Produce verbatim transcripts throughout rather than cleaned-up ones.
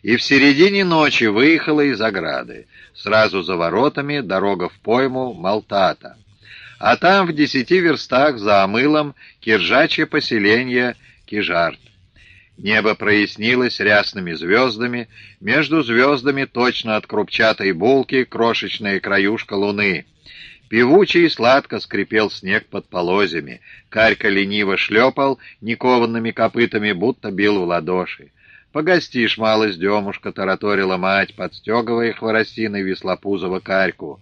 и в середине ночи выехала из ограды. Сразу за воротами дорога в пойму Малтата. А там в десяти верстах за Амылом киржачье поселение Кижарт. Небо прояснилось рясными звездами, между звездами точно от крупчатой булки крошечная краюшка луны. Певучий и сладко скрипел снег под полозьями, Карька лениво шлепал никованными копытами, будто бил в ладоши. «Погостишь, малость, Демушка», — тараторила мать, подстегивая хворостиной веслопузого Карьку.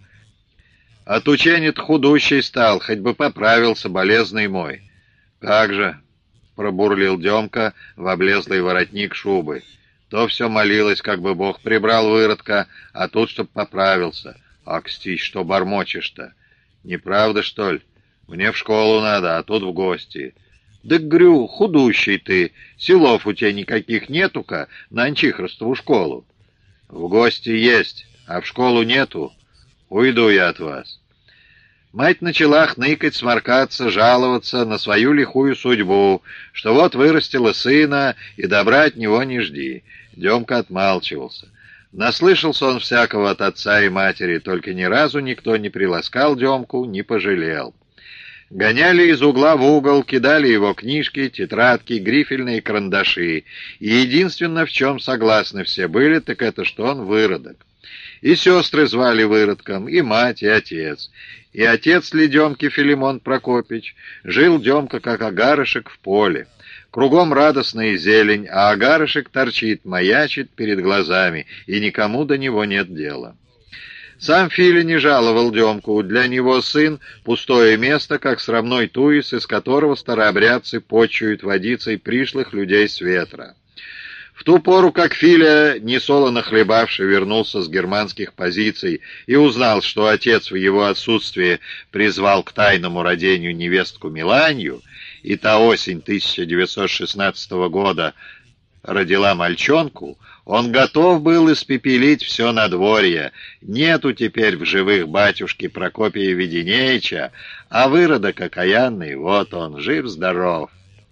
«От ученит худущий стал, хоть бы поправился, болезный мой». «Как же!» — пробурлил Демка в облезлый воротник шубы. То все молилось, как бы Бог прибрал выродка, а тут чтоб поправился. «Акстись, что бормочешь-то? Неправда, что ли? Мне в школу надо, а тут в гости». «Да, грю, худущий ты, силов у тебя никаких нету-ка, на Анчихростову школу». «В гости есть, а в школу нету. Уйду я от вас». Мать начала хныкать, сморкаться, жаловаться на свою лихую судьбу, что вот вырастила сына, и добра от него не жди. Демка отмалчивался. Наслышался он всякого от отца и матери, только ни разу никто не приласкал Демку, не пожалел. Гоняли из угла в угол, кидали его книжки, тетрадки, грифельные карандаши, и единственное, в чем согласны все были, так это, что он выродок. И сестры звали выродком, и мать, и отец. И отец ли Демки Филимон Прокопич, жил Демка, как агарышек в поле. Кругом радостная зелень, а агарышек торчит, маячит перед глазами, и никому до него нет дела. Сам Филя не жаловал Демку, для него сын — пустое место, как срамной туис, из которого старообрядцы почуют водицей пришлых людей с ветра. В ту пору, как Филя, несолоно хлебавший, вернулся с германских позиций и узнал, что отец в его отсутствие призвал к тайному родению невестку Миланью, и та осень тысяча девятьсот шестнадцатого года родила мальчонку, он готов был испепелить все надворье. Нету теперь в живых батюшки Прокопия Веденеича, а выродок окаянный, вот он, жив-здоров.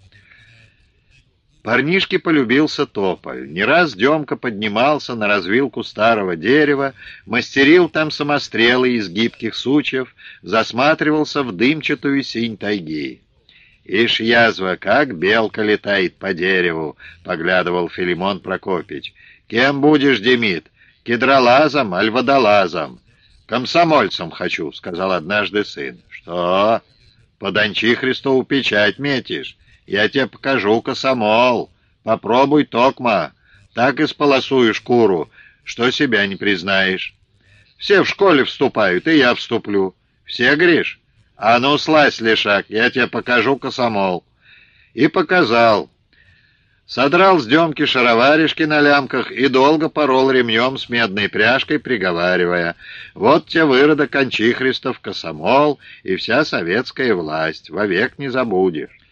Парнишке полюбился тополь. Не раз Демка поднимался на развилку старого дерева, мастерил там самострелы из гибких сучьев, засматривался в дымчатую синь тайги. «Ишь, язва, как белка летает по дереву!» — поглядывал Филимон Прокопич. «Кем будешь, Демид? Кедролазом, аль водолазом?» «Комсомольцем хочу», — сказал однажды сын. «Что? Под Анчихристову печать метишь? Я тебе покажу комсомол. Попробуй токма. Так и сполосую шкуру, что себя не признаешь. Все в школе вступают, и я вступлю. Все, Гриш? А ну, слазь, лешак, я тебе покажу комсомол». И показал. Содрал с Демки шароваришки на лямках и долго порол ремнем с медной пряжкой, приговаривая: «Вот те выродок Анчихристов, комсомол и вся советская власть, вовек не забудешь».